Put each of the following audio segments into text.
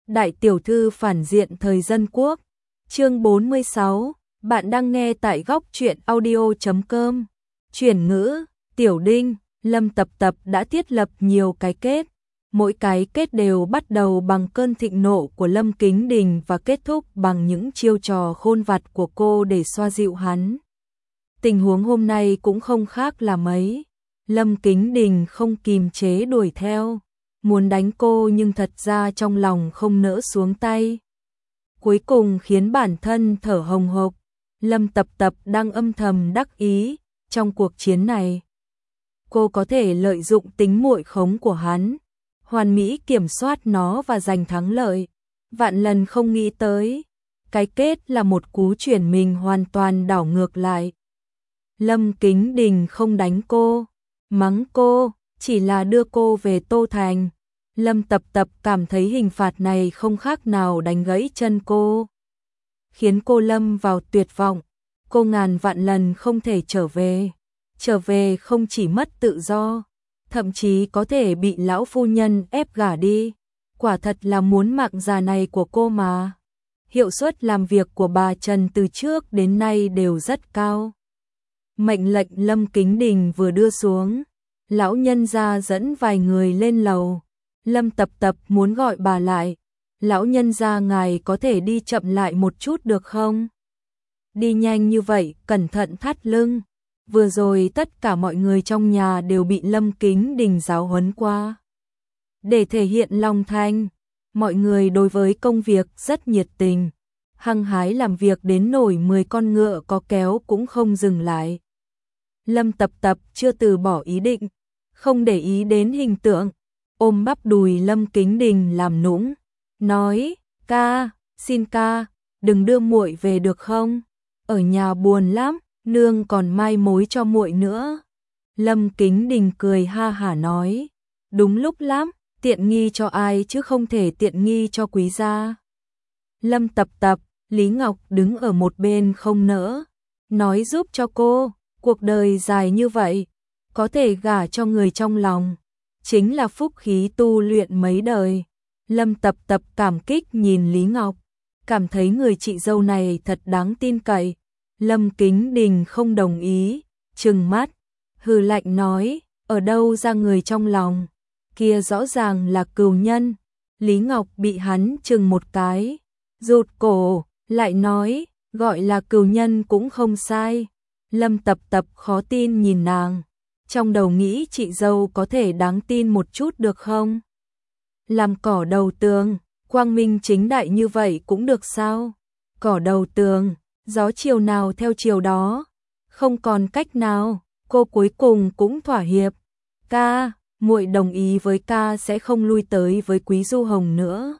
Đại tiểu thư phản diện thời dân quốc. Chương 46, bạn đang nghe tại góc truyện audio.com. Chuyển ngữ, Tiểu Đinh, Lâm Tập Tập đã thiết lập nhiều cái kết. Mỗi cái kết đều bắt đầu bằng cơn thịnh nộ của Lâm Kính Đình và kết thúc bằng những chiêu trò khôn vặt của cô để xoa dịu hắn. Tình huống hôm nay cũng không khác là mấy. Lâm Kính Đình không kìm chế đuổi theo, muốn đánh cô nhưng thật ra trong lòng không nỡ xuống tay. Cuối cùng khiến bản thân thở hồng hộc. Lâm Tập Tập đang âm thầm đắc ý, trong cuộc chiến này cô có thể lợi dụng tính muội khống của hắn, hoàn mỹ kiểm soát nó và giành thắng lợi. Vạn lần không nghĩ tới, cái kết là một cú chuyển mình hoàn toàn đảo ngược lại. Lâm Kính Đình không đánh cô, mắng cô, chỉ là đưa cô về Tô Thành. Lâm Tập Tập cảm thấy hình phạt này không khác nào đánh gãy chân cô, khiến cô lâm vào tuyệt vọng. Cô ngàn vạn lần không thể trở về không chỉ mất tự do, thậm chí có thể bị lão phu nhân ép gả đi. Quả thật là muốn mạng già này của cô mà. Hiệu suất làm việc của bà Trần từ trước đến nay đều rất cao. Mệnh lệnh Lâm Kính Đình vừa đưa xuống, lão nhân gia dẫn vài người lên lầu. Lâm Tập Tập muốn gọi bà lại. Lão nhân gia, ngài có thể đi chậm lại một chút được không? Đi nhanh như vậy, cẩn thận thắt lưng. Vừa rồi tất cả mọi người trong nhà đều bị Lâm Kính Đình giáo huấn qua. Để thể hiện lòng thành, mọi người đối với công việc rất nhiệt tình, hăng hái làm việc đến nổi 10 con ngựa có kéo cũng không dừng lại. Lâm Tập Tập chưa từ bỏ ý định, không để ý đến hình tượng, ôm bắp đùi Lâm Kính Đình làm nũng, nói: "Ca, xin ca, đừng đưa muội về được không? Ở nhà buồn lắm, nương còn mai mối cho muội nữa." Lâm Kính Đình cười ha hả nói: "Đúng lúc lắm, tiện nghi cho ai chứ không thể tiện nghi cho quý gia." Lâm Tập Tập, Lý Ngọc đứng ở một bên không nỡ, nói giúp cho cô, cuộc đời dài như vậy, có thể gả cho người trong lòng, chính là phúc khí tu luyện mấy đời. Lâm Tập Tập cảm kích nhìn Lý Ngọc, cảm thấy người chị dâu này thật đáng tin cậy. Lâm Kính Đình không đồng ý, trừng mắt, hừ lạnh nói: "Ở đâu ra người trong lòng, kia rõ ràng là cừu nhân." Lý Ngọc bị hắn trừng một cái, rụt cổ, lại nói: "Gọi là cừu nhân cũng không sai." Lâm Tập Tập khó tin nhìn nàng, trong đầu nghĩ chị dâu có thể đáng tin một chút được không? Làm cỏ đầu tường, quang minh chính đại như vậy cũng được sao? Cỏ đầu tường, gió chiều nào theo chiều đó, không còn cách nào, cô cuối cùng cũng thỏa hiệp. "Ca, muội đồng ý với ca sẽ không lui tới với Quý Du Hồng nữa.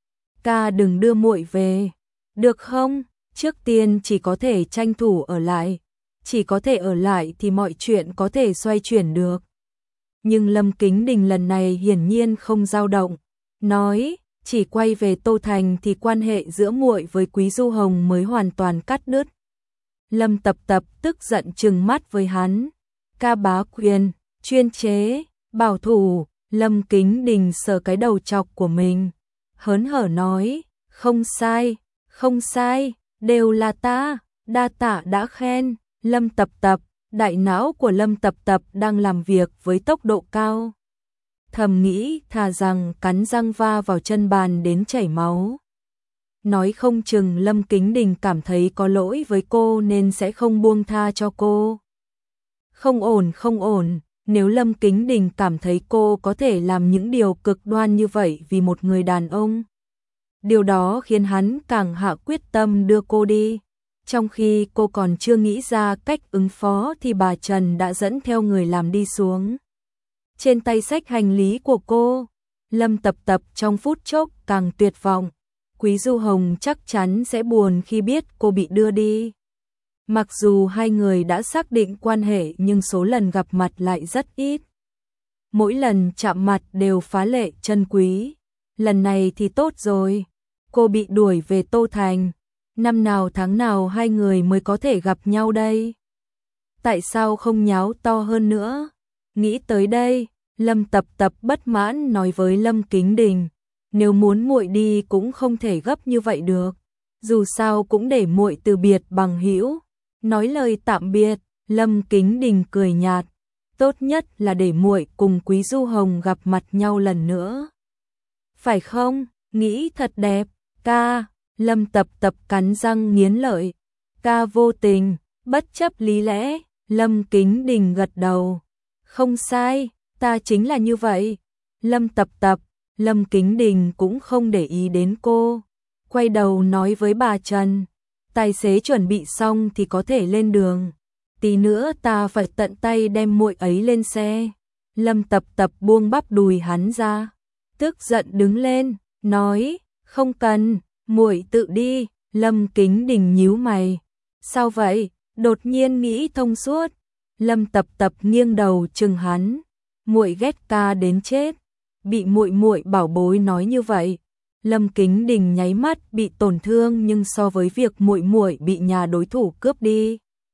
Ca đừng đưa muội về, được không? Trước tiên chỉ có thể tranh thủ ở lại, chỉ có thể ở lại thì mọi chuyện có thể xoay chuyển được." Nhưng Lâm Kính Đình lần này hiển nhiên không dao động, nói: "Chỉ quay về Tô Thành thì quan hệ giữa muội với Quý Du Hồng mới hoàn toàn cắt đứt." Lâm Tập Tập tức giận trừng mắt với hắn: "Ca bá quyền, chuyên chế, bảo thủ." Lâm Kính Đình sờ cái đầu chọc của mình, hớn hở nói: "Không sai, không sai, đều là ta, đa tạ đã khen." Lâm Tập Tập, đại não của Lâm Tập Tập đang làm việc với tốc độ cao, thầm nghĩ thà rằng cắn răng va vào chân bàn đến chảy máu. Nói không chừng Lâm Kính Đình cảm thấy có lỗi với cô nên sẽ không buông tha cho cô. Không ổn, không ổn, nếu Lâm Kính Đình cảm thấy cô có thể làm những điều cực đoan như vậy vì một người đàn ông, điều đó khiến hắn càng hạ quyết tâm đưa cô đi. Trong khi cô còn chưa nghĩ ra cách ứng phó thì bà Trần đã dẫn theo người làm đi xuống. Trên tay xách hành lý của cô, Lâm Tập Tập trong phút chốc càng tuyệt vọng. Quý Du Hồng chắc chắn sẽ buồn khi biết cô bị đưa đi. Mặc dù hai người đã xác định quan hệ nhưng số lần gặp mặt lại rất ít. Mỗi lần chạm mặt đều phá lệ trân quý. Lần này thì tốt rồi, cô bị đuổi về Tô Thành. Năm nào tháng nào hai người mới có thể gặp nhau đây? Tại sao không nháo to hơn nữa? Nghĩ tới đây, Lâm Tập Tập bất mãn nói với Lâm Kính Đình: nếu muốn muội đi cũng không thể gấp như vậy được, dù sao cũng để muội từ biệt bằng hữu. Nói lời tạm biệt, Lâm Kính Đình cười nhạt, tốt nhất là để muội cùng Quý Du Hồng gặp mặt nhau lần nữa. Phải không? Nghĩ thật đẹp, ca. Lâm Tập Tập cắn răng nghiến lợi, ca vô tình, bất chấp lý lẽ. Lâm Kính Đình gật đầu, không sai, ta chính là như vậy. Lâm Tập Tập, Lâm Kính Đình cũng không để ý đến cô, quay đầu nói với bà Trần, tài xế chuẩn bị xong thì có thể lên đường, tí nữa ta phải tận tay đem muội ấy lên xe. Lâm Tập Tập buông bắp đùi hắn ra, tức giận đứng lên, nói, không cần, muội tự đi. Lâm Kính Đình nhíu mày, sao vậy? Đột nhiên nghĩ thông suốt. Lâm Tập Tập nghiêng đầu chừng hắn, muội ghét ca đến chết, bị muội muội bảo bối nói như vậy. Lâm Kính Đình nháy mắt bị tổn thương, nhưng so với việc muội muội bị nhà đối thủ cướp đi,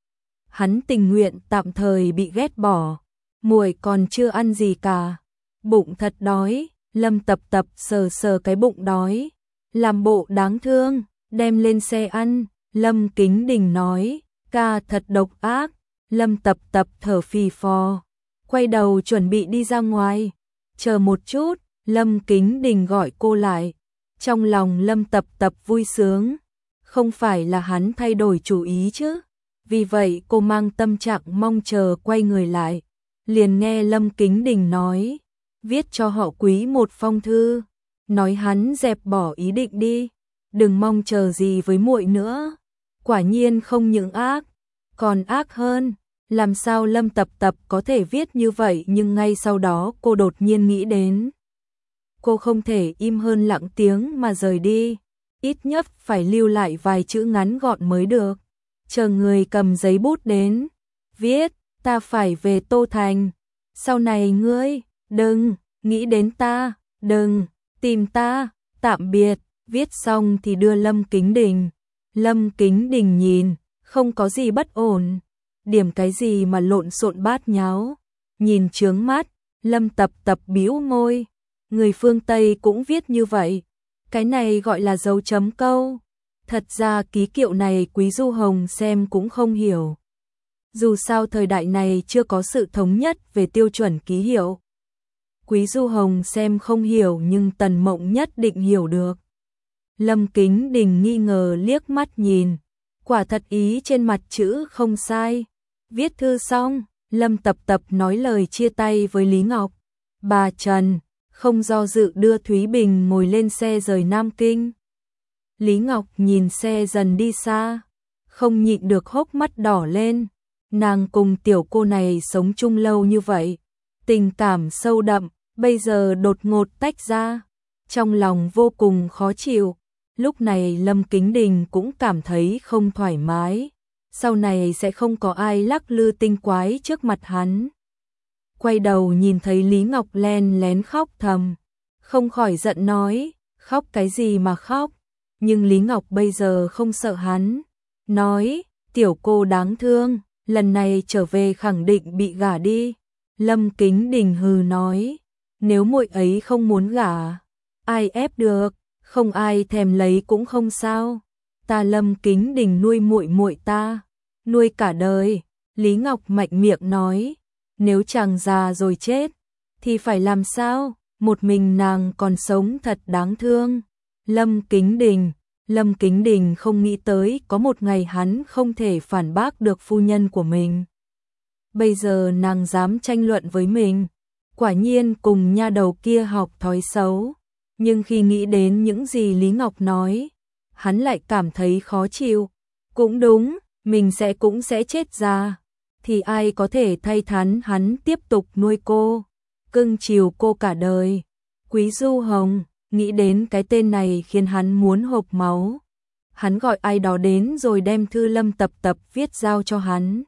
hắn tình nguyện tạm thời bị ghét bỏ. Muội còn chưa ăn gì cả, bụng thật đói. Lâm Tập Tập sờ sờ cái bụng đói, làm bộ đáng thương, đem lên xe ăn. Lâm Kính Đình nói, ca thật độc ác. Lâm Tập Tập thở phì phò, quay đầu chuẩn bị đi ra ngoài. Chờ một chút, Lâm Kính Đình gọi cô lại. Trong lòng Lâm Tập Tập vui sướng, không phải là hắn thay đổi chủ ý chứ. Vì vậy cô mang tâm trạng mong chờ quay người lại, liền nghe Lâm Kính Đình nói, viết cho họ Quý một phong thư, nói hắn dẹp bỏ ý định đi, đừng mong chờ gì với muội nữa. Quả nhiên không những ác, còn ác hơn. Làm sao Lâm Tập Tập có thể viết như vậy? Nhưng ngay sau đó cô đột nhiên nghĩ đến, cô không thể im hơn lặng tiếng mà rời đi, ít nhất phải lưu lại vài chữ ngắn gọn mới được. Chờ người cầm giấy bút đến, viết, ta phải về Tô Thành, sau này ngươi, đừng, nghĩ đến ta, đừng, tìm ta, tạm biệt. Viết xong thì đưa Lâm Kính Đình. Lâm Kính Đình nhìn, không có gì bất ổn, điểm cái gì mà lộn xộn bát nháo, nhìn chướng mắt. Lâm Tập Tập bĩu môi, người phương Tây cũng viết như vậy, cái này gọi là dấu chấm câu. Thật ra ký hiệu này Quý Du Hồng xem cũng không hiểu, dù sao thời đại này chưa có sự thống nhất về tiêu chuẩn ký hiệu. Quý Du Hồng xem không hiểu nhưng Tần Mộng nhất định hiểu được. Lâm Kính Đình nghi ngờ liếc mắt nhìn, quả thật ý trên mặt chữ không sai. Viết thư xong, Lâm Tập Tập nói lời chia tay với Lý Ngọc. Bà Trần không do dự đưa Thúy Bình ngồi lên xe rời Nam Kinh. Lý Ngọc nhìn xe dần đi xa, không nhịn được hốc mắt đỏ lên. Nàng cùng tiểu cô này sống chung lâu như vậy, tình cảm sâu đậm, bây giờ đột ngột tách ra, trong lòng vô cùng khó chịu. Lúc này Lâm Kính Đình cũng cảm thấy không thoải mái, sau này sẽ không có ai lắc lư tinh quái trước mặt hắn. Quay đầu nhìn thấy Lý Ngọc len lén khóc thầm, không khỏi giận nói, khóc cái gì mà khóc. Nhưng Lý Ngọc bây giờ không sợ hắn, nói, tiểu cô đáng thương, lần này trở về khẳng định bị gả đi. Lâm Kính Đình hừ nói, nếu muội ấy không muốn gả, ai ép được, không ai thèm lấy cũng không sao. Ta Lâm Kính Đình nuôi muội muội ta, nuôi cả đời. Lý Ngọc mạnh miệng nói, nếu chàng già rồi chết, thì phải làm sao, một mình nàng còn sống thật đáng thương. Lâm Kính Đình không nghĩ tới có một ngày hắn không thể phản bác được phu nhân của mình. Bây giờ nàng dám tranh luận với mình, quả nhiên cùng nha đầu kia học thói xấu. Nhưng khi nghĩ đến những gì Lý Ngọc nói, hắn lại cảm thấy khó chịu. Cũng đúng, mình cũng sẽ chết già, thì ai có thể thay hắn tiếp tục nuôi cô, cưng chiều cô cả đời. Quý Du Hồng, nghĩ đến cái tên này khiến hắn muốn hộc máu. Hắn gọi ai đó đến rồi đem thư Lâm Tập Tập viết giao cho hắn.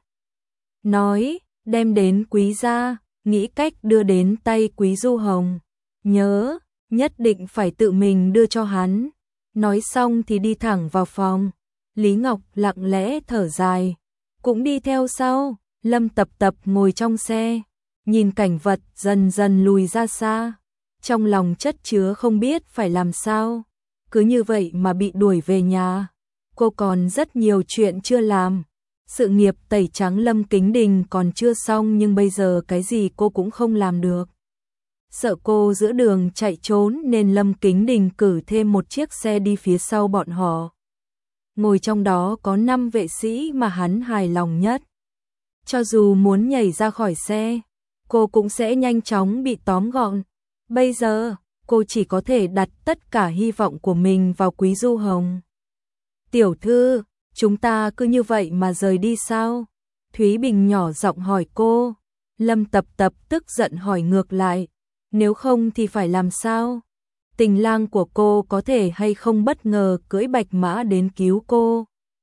Nói, đem đến Quý gia, nghĩ cách đưa đến tay Quý Du Hồng. Nhớ, nhất định phải tự mình đưa cho hắn. Nói xong thì đi thẳng vào phòng. Lý Ngọc lặng lẽ thở dài, cũng đi theo sau. Lâm Tập Tập ngồi trong xe, nhìn cảnh vật dần dần lùi ra xa. trong lòng chất chứa không biết phải làm sao. Cứ như vậy mà bị đuổi về nhà. Cô còn rất nhiều chuyện chưa làm. Sự nghiệp tẩy trắng Lâm Kính Đình còn chưa xong nhưng bây giờ cái gì cô cũng không làm được. Sợ cô giữa đường chạy trốn nên Lâm Kính Đình cử thêm một chiếc xe đi phía sau bọn họ. Ngồi trong đó có 5 vệ sĩ mà hắn hài lòng nhất. Cho dù muốn nhảy ra khỏi xe, cô cũng sẽ nhanh chóng bị tóm gọn. Bây giờ, cô chỉ có thể đặt tất cả hy vọng của mình vào Quý Du Hồng. Tiểu thư, chúng ta cứ như vậy mà rời đi sao? Thúy Bình nhỏ giọng hỏi cô. Lâm Tập Tập tức giận hỏi ngược lại. Nếu không thì phải làm sao? Tình lang của cô có thể hay không bất ngờ cưỡi bạch mã đến cứu cô.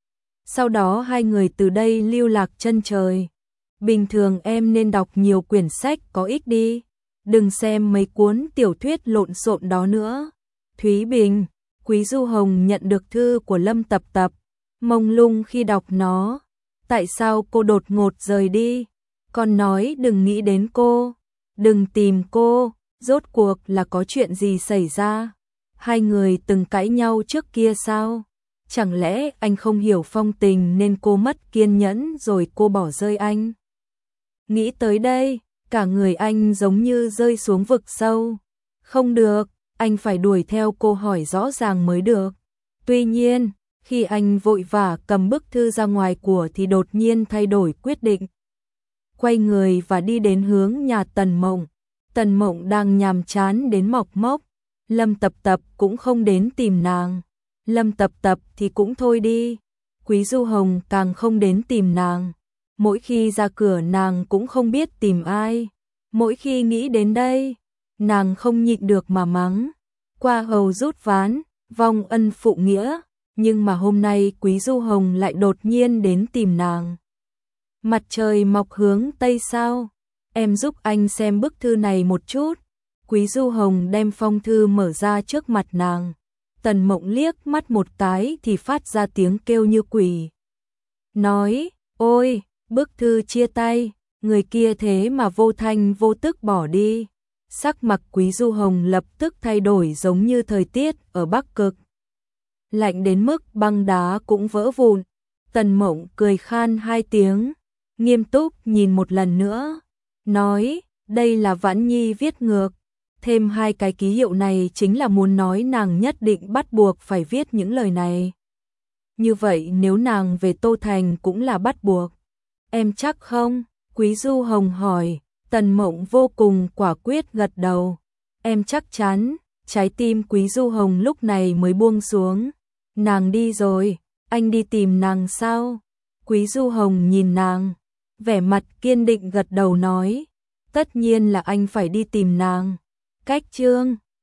Sau đó hai người từ đây lưu lạc chân trời. Bình thường em nên đọc nhiều quyển sách có ích đi. Đừng xem mấy cuốn tiểu thuyết lộn xộn đó nữa. Thúy Bình, Quý Du Hồng nhận được thư của Lâm Tập Tập. Mông lung khi đọc nó. Tại sao cô đột ngột rời đi? Con nói đừng nghĩ đến cô. Đừng tìm cô. Rốt cuộc là có chuyện gì xảy ra? Hai người từng cãi nhau trước kia sao? Chẳng lẽ anh không hiểu phong tình nên cô mất kiên nhẫn rồi cô bỏ rơi anh? Nghĩ tới đây, cả người anh giống như rơi xuống vực sâu. Không được, anh phải đuổi theo cô hỏi rõ ràng mới được. Tuy nhiên, khi anh vội vã cầm bức thư ra ngoài của thì đột nhiên thay đổi quyết định. Quay người và đi đến hướng nhà Tần Mộng. Tần Mộng đang nhàm chán đến mọc mốc. Lâm Tập Tập cũng không đến tìm nàng. Lâm Tập Tập thì cũng thôi đi. Quý Du Hồng càng không đến tìm nàng. Mỗi khi ra cửa nàng cũng không biết tìm ai. Mỗi khi nghĩ đến đây, nàng không nhịn được mà mắng. Qua hầu rút ván, vong ân phụ nghĩa. Nhưng mà hôm nay Quý Du Hồng lại đột nhiên đến tìm nàng. Mặt trời mọc hướng Tây sao? Em giúp anh xem bức thư này một chút. Quý Du Hồng đem phong thư mở ra trước mặt nàng. Tần Mộng liếc mắt một cái thì phát ra tiếng kêu như quỷ. Nói, ôi, bức thư chia tay, người kia thế mà vô thanh vô tức bỏ đi. Sắc mặt Quý Du Hồng lập tức thay đổi giống như thời tiết ở Bắc Cực. Lạnh đến mức băng đá cũng vỡ vụn. Tần Mộng cười khan 2 tiếng, nghiêm túc nhìn một lần nữa. Nói, đây là Vãn Nhi viết ngược. Thêm 2 cái ký hiệu này chính là muốn nói nàng nhất định bắt buộc phải viết những lời này. Như vậy nếu nàng về Tô Thành cũng là bắt buộc. Em chắc không? Quý Du Hồng hỏi. Tần Mộng vô cùng quả quyết gật đầu. Em chắc chắn. Trái tim Quý Du Hồng lúc này mới buông xuống. Nàng đi rồi, anh đi tìm nàng sao? Quý Du Hồng nhìn nàng, vẻ mặt kiên định gật đầu nói. Tất nhiên là anh phải đi tìm nàng. Cách chương